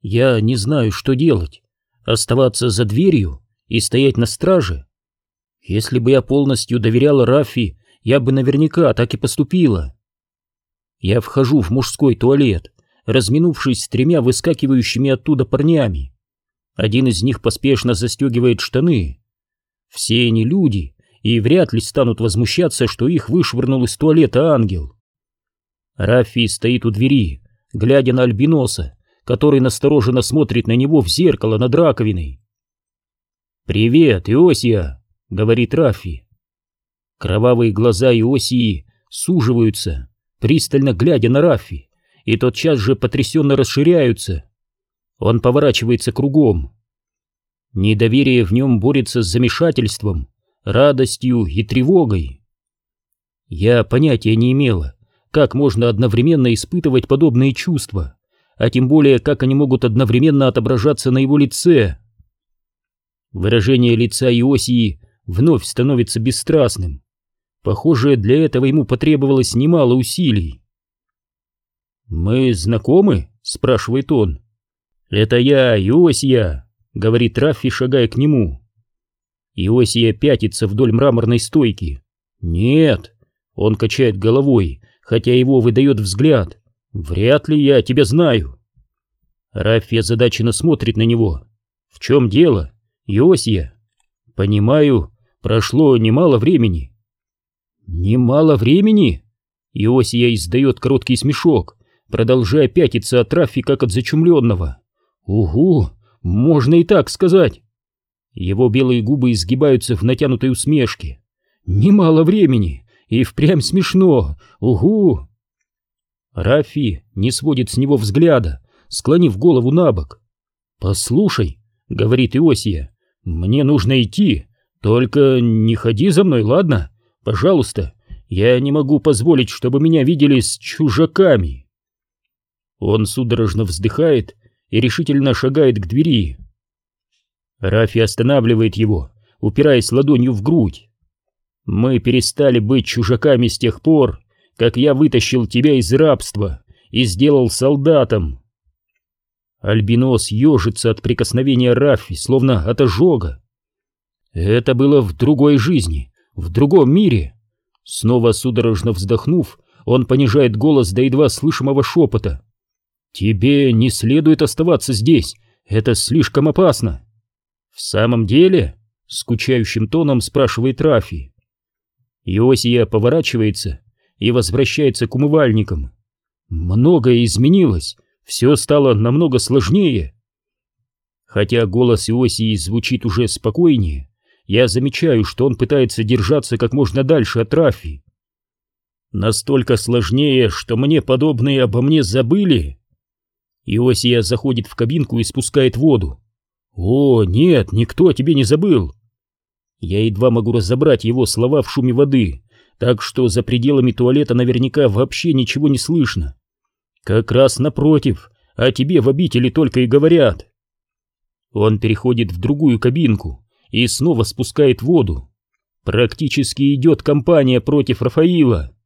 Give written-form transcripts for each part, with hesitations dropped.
Я не знаю, что делать. Оставаться за дверью и стоять на страже? Если бы я полностью доверяла Раффи, я бы наверняка так и поступила. Я вхожу в мужской туалет, разминувшись с 3 выскакивающими оттуда парнями. Один из них поспешно застегивает штаны. Все они люди и вряд ли станут возмущаться, что их вышвырнул из туалета ангел. Раффи стоит у двери, глядя на Альбиноса, который настороженно смотрит на него в зеркало над раковиной. «Привет, Иосия!» — говорит Раффи. Кровавые глаза Иосии суживаются, пристально глядя на Раффи, и тотчас же потрясенно расширяются. Он поворачивается кругом. Недоверие в нем борется с замешательством, радостью и тревогой. Я понятия не имела, как можно одновременно испытывать подобные чувства, а тем более, как они могут одновременно отображаться на его лице. Выражение лица Иосии вновь становится бесстрастным. Похоже, для этого ему потребовалось немало усилий. «Мы знакомы?» — спрашивает он. «Это я, Иосия», — говорит Раффи, шагая к нему. Иосия пятится вдоль мраморной стойки. «Нет», — он качает головой, хотя его выдает взгляд. «Вряд ли я тебя знаю». Раффи озадаченно смотрит на него. «В чем дело, Иосия?» «Понимаю, прошло немало времени». «Немало времени?» Иосия издает короткий смешок, продолжая пятиться от Раффи, как от зачумленного. «Угу, можно и так сказать». Его белые губы изгибаются в натянутой усмешке. «Немало времени, и впрямь смешно, угу». Раффи не сводит с него взгляда, склонив голову на бок. «Послушай», — говорит Иосия, — «мне нужно идти, только не ходи за мной, ладно? Пожалуйста, я не могу позволить, чтобы меня видели с чужаками». Он судорожно вздыхает и решительно шагает к двери. Раффи останавливает его, упираясь ладонью в грудь. «Мы перестали быть чужаками с тех пор, как я вытащил тебя из рабства и сделал солдатом». Альбинос ежится от прикосновения Раффи, словно от ожога. «Это было в другой жизни, в другом мире». Снова судорожно вздохнув, он понижает голос до едва слышимого шепота. «Тебе не следует оставаться здесь, это слишком опасно». «В самом деле?» — скучающим тоном спрашивает Раффи. Иосия поворачивается и возвращается к умывальникам. Многое изменилось, все стало намного сложнее. Хотя голос Иосии звучит уже спокойнее, я замечаю, что он пытается держаться как можно дальше от Раффи. Настолько сложнее, что мне подобные обо мне забыли. Иосия заходит в кабинку и спускает воду. «О, нет, никто о тебе не забыл». Я едва могу разобрать его слова в шуме воды, так что за пределами туалета наверняка вообще ничего не слышно. Как раз напротив, о тебе в обители только и говорят. Он переходит в другую кабинку и снова спускает воду. Практически идет кампания против Рафаила.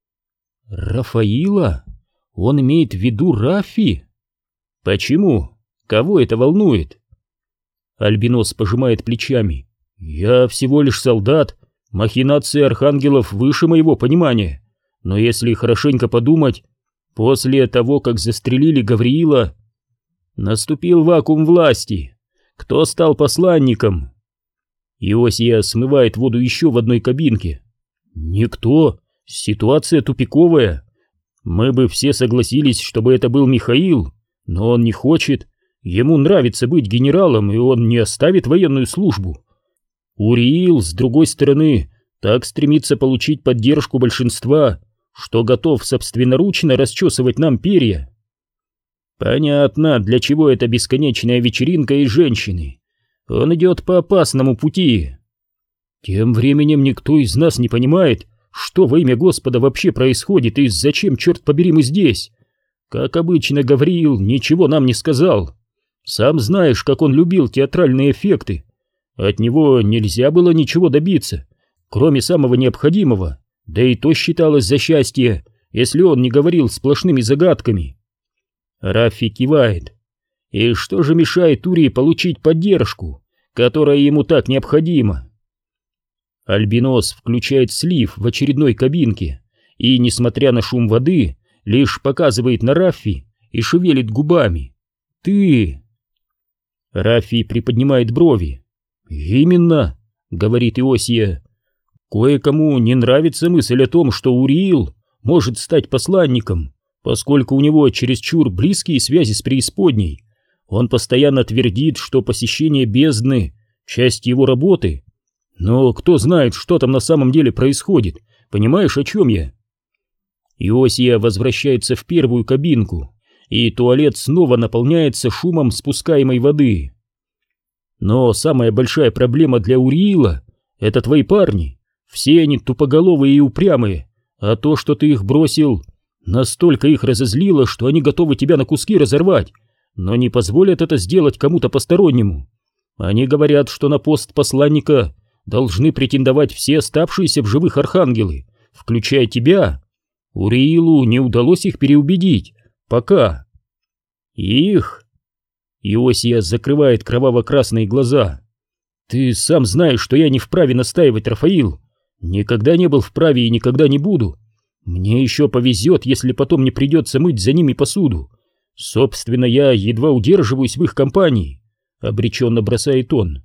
Рафаила? Он имеет в виду Раффи? Почему? Кого это волнует? Альбинос пожимает плечами. «Я всего лишь солдат, махинации архангелов выше моего понимания. Но если хорошенько подумать, после того, как застрелили Гавриила, наступил вакуум власти. Кто стал посланником?» Иосия смывает воду еще в одной кабинке. «Никто. Ситуация тупиковая. Мы бы все согласились, чтобы это был Михаил, но он не хочет. Ему нравится быть генералом, и он не оставит военную службу. Уриил, с другой стороны, так стремится получить поддержку большинства, что готов собственноручно расчесывать нам перья. Понятно, для чего эта бесконечная вечеринка и женщины. Он идет по опасному пути. Тем временем никто из нас не понимает, что во имя Господа вообще происходит и зачем, черт побери, мы здесь. Как обычно, Гавриил ничего нам не сказал. Сам знаешь, как он любил театральные эффекты. От него нельзя было ничего добиться, кроме самого необходимого, да и то считалось за счастье, если он не говорил сплошными загадками. Раффи кивает. И что же мешает Ури получить поддержку, которая ему так необходима? Альбинос включает слив в очередной кабинке и, несмотря на шум воды, лишь показывает на Раффи и шевелит губами. «Ты!» Раффи приподнимает брови. «Именно!» — говорит Иосия. «Кое-кому не нравится мысль о том, что Уриил может стать посланником, поскольку у него чересчур близкие связи с преисподней. Он постоянно твердит, что посещение бездны — часть его работы. Но кто знает, что там на самом деле происходит, понимаешь, о чем я?» Иосия возвращается в первую кабинку, и туалет снова наполняется шумом спускаемой воды. «Но самая большая проблема для Уриила — это твои парни. Все они тупоголовые и упрямые, а то, что ты их бросил, настолько их разозлило, что они готовы тебя на куски разорвать, но не позволят это сделать кому-то постороннему. Они говорят, что на пост посланника должны претендовать все оставшиеся в живых архангелы, включая тебя. Уриилу не удалось их переубедить. Пока. Их? Иосия закрывает кроваво-красные глаза. Ты сам знаешь, что я не вправе настаивать, Рафаил. Никогда не был вправе и никогда не буду. Мне еще повезет, если потом не придется мыть за ними посуду. Собственно, я едва удерживаюсь в их компании, обреченно бросает он.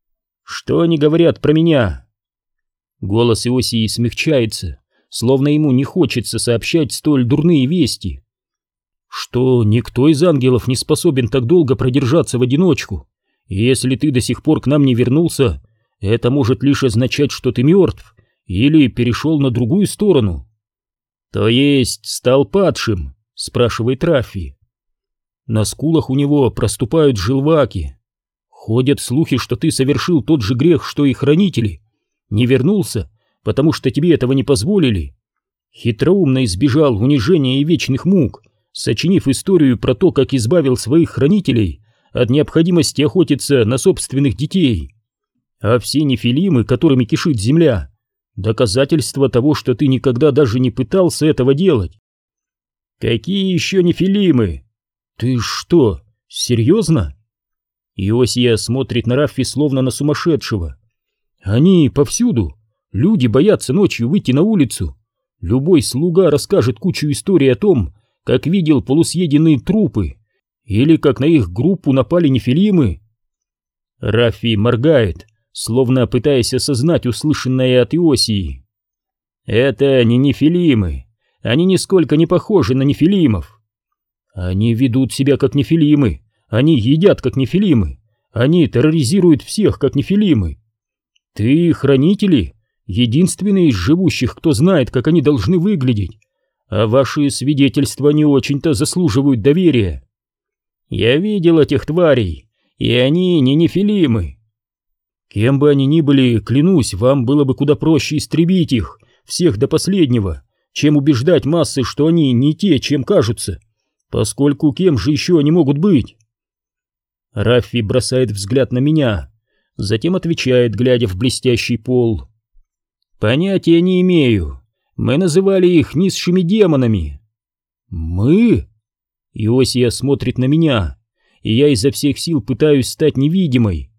Что они говорят про меня? Голос Иосии смягчается, словно ему не хочется сообщать столь дурные вести. Что никто из ангелов не способен так долго продержаться в одиночку. И если ты до сих пор к нам не вернулся, это может лишь означать, что ты мертв или перешел на другую сторону. То есть стал падшим? Спрашивает Раффи. На скулах у него проступают желваки. Ходят слухи, что ты совершил тот же грех, что и хранители. Не вернулся, потому что тебе этого не позволили. Хитроумно избежал унижения и вечных мук, сочинив историю про то, как избавил своих хранителей от необходимости охотиться на собственных детей. А все нефилимы, которыми кишит земля, доказательство того, что ты никогда даже не пытался этого делать. Какие еще нефилимы? Ты что, серьезно? Иосия смотрит на Раффи словно на сумасшедшего. Они повсюду. Люди боятся ночью выйти на улицу. Любой слуга расскажет кучу историй о том, как видел полусъеденные трупы, или как на их группу напали нефилимы. Раффи моргает, словно пытаясь осознать услышанное от Иосии. Это не нефилимы. Они нисколько не похожи на нефилимов. Они ведут себя как нефилимы. Они едят как нефилимы. Они терроризируют всех как нефилимы. Ты хранители, единственные из живущих, кто знает, как они должны выглядеть. А ваши свидетельства не очень-то заслуживают доверия. Я видел этих тварей, и они не нефилимы. Кем бы они ни были, клянусь, вам было бы куда проще истребить их, всех до последнего, чем убеждать массы, что они не те, чем кажутся, поскольку кем же еще они могут быть? Раффи бросает взгляд на меня, затем отвечает, глядя в блестящий пол. Понятия не имею. Мы называли их низшими демонами. Мы? Иосия смотрит на меня, и я изо всех сил пытаюсь стать невидимой.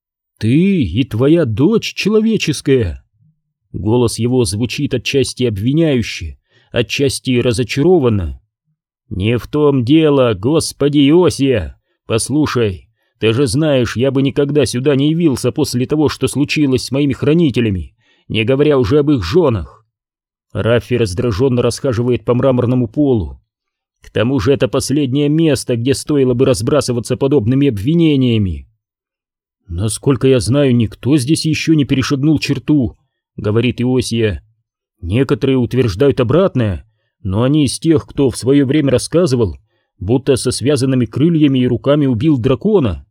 Ты и твоя дочь человеческая. Голос его звучит отчасти обвиняюще, отчасти разочарованно. Не в том дело, господи Иосия. Послушай, ты же знаешь, я бы никогда сюда не явился после того, что случилось с моими хранителями, не говоря уже об их женах. Раффи раздраженно расхаживает по мраморному полу. К тому же это последнее место, где стоило бы разбрасываться подобными обвинениями. Насколько я знаю, никто здесь еще не перешагнул черту, говорит Иосия. Некоторые утверждают обратное, но они из тех, кто в свое время рассказывал, будто со связанными крыльями и руками убил дракона.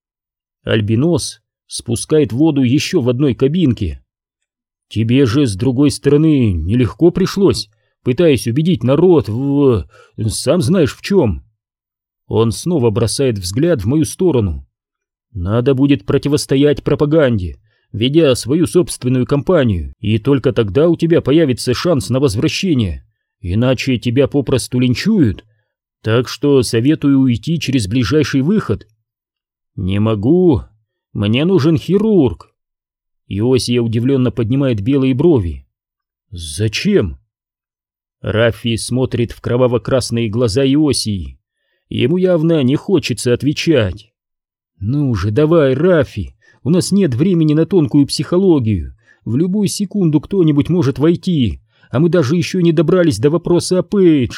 Альбинос спускает воду еще в одной кабинке. Тебе же, с другой стороны, нелегко пришлось, пытаясь убедить народ в... сам знаешь в чем. Он снова бросает взгляд в мою сторону. Надо будет противостоять пропаганде, ведя свою собственную кампанию, и только тогда у тебя появится шанс на возвращение, иначе тебя попросту линчуют. Так что советую уйти через ближайший выход. Не могу, мне нужен хирург. Иосия удивленно поднимает белые брови. Зачем? Раффи смотрит в кроваво-красные глаза Иосии. Ему явно не хочется отвечать. Ну же, давай, Раффи, у нас нет времени на тонкую психологию. В любую секунду кто-нибудь может войти, а мы даже еще не добрались до вопроса о Пейдж.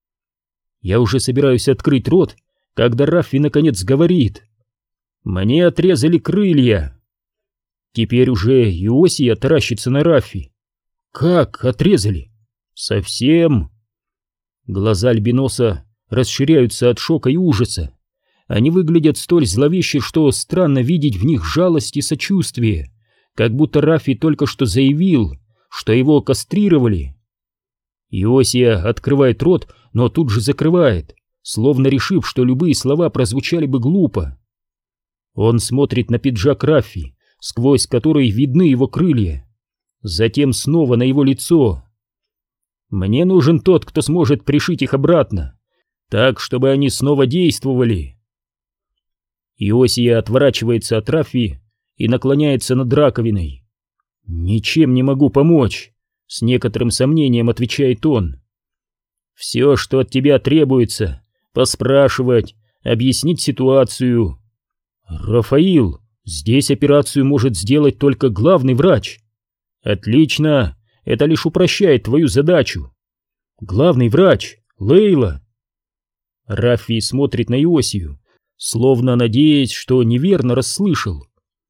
Я уже собираюсь открыть рот, когда Раффи наконец говорит. Мне отрезали крылья. Теперь уже Иосия таращится на Раффи. Как отрезали? Совсем. Глаза альбиноса расширяются от шока и ужаса. Они выглядят столь зловеще, что странно видеть в них жалость и сочувствие, как будто Раффи только что заявил, что его кастрировали. Иосия открывает рот, но тут же закрывает, словно решив, что любые слова прозвучали бы глупо. Он смотрит на пиджак Раффи, сквозь который видны его крылья, затем снова на его лицо. Мне нужен тот, кто сможет пришить их обратно, так, чтобы они снова действовали. Иосия отворачивается от Раффи и наклоняется над раковиной. «Ничем не могу помочь», — с некоторым сомнением отвечает он. «Все, что от тебя требуется, поспрашивать, объяснить ситуацию». «Рафаил, здесь операцию может сделать только главный врач». «Отлично, это лишь упрощает твою задачу». «Главный врач, Лейла». Раффи смотрит на Иосию, словно надеясь, что неверно расслышал.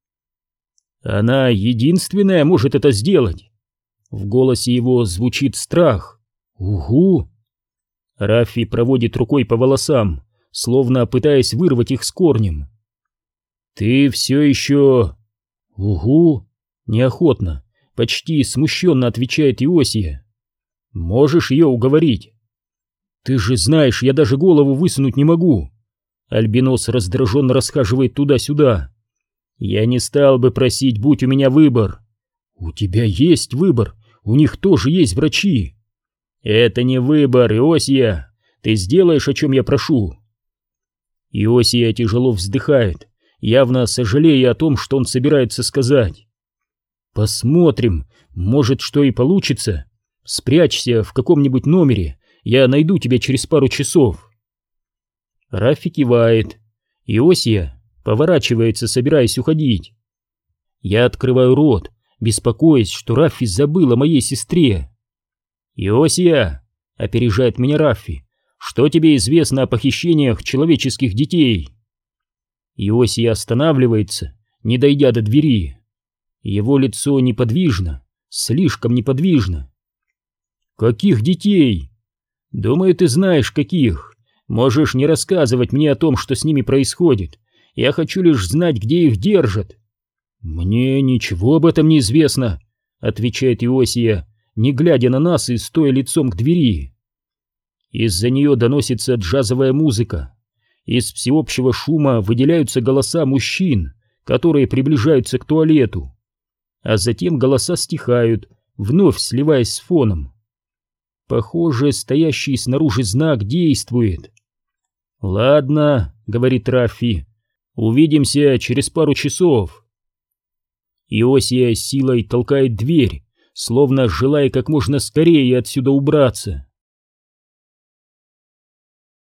«Она единственная может это сделать». В голосе его звучит страх. «Угу». Раффи проводит рукой по волосам, словно пытаясь вырвать их с корнем. «Ты все еще...» «Угу», неохотно, почти смущенно отвечает Иосия. «Можешь ее уговорить?» «Ты же знаешь, я даже голову высунуть не могу». Альбинос раздраженно расхаживает туда-сюда. «Я не стал бы просить, будь у меня выбор». «У тебя есть выбор, у них тоже есть врачи». «Это не выбор, Иосия, ты сделаешь, о чем я прошу». Иосия тяжело вздыхает, явно сожалея о том, что он собирается сказать. «Посмотрим, может, что и получится. Спрячься в каком-нибудь номере, я найду тебя через пару часов». Раффи кивает. Иосия поворачивается, собираясь уходить. Я открываю рот, беспокоясь, что Раффи забыл о моей сестре. «Иосия!» — опережает меня Раффи. «Что тебе известно о похищениях человеческих детей?» Иосия останавливается, не дойдя до двери. Его лицо неподвижно, слишком неподвижно. «Каких детей?» «Думаю, ты знаешь, каких. Можешь не рассказывать мне о том, что с ними происходит. Я хочу лишь знать, где их держат». «Мне ничего об этом не известно», — отвечает Иосия, не глядя на нас и стоя лицом к двери. Из-за нее доносится джазовая музыка. Из всеобщего шума выделяются голоса мужчин, которые приближаются к туалету. А затем голоса стихают, вновь сливаясь с фоном. Похоже, стоящий снаружи знак действует. «Ладно», — говорит Раффи, — «увидимся через пару часов». Иосия силой толкает дверь, словно желая как можно скорее отсюда убраться.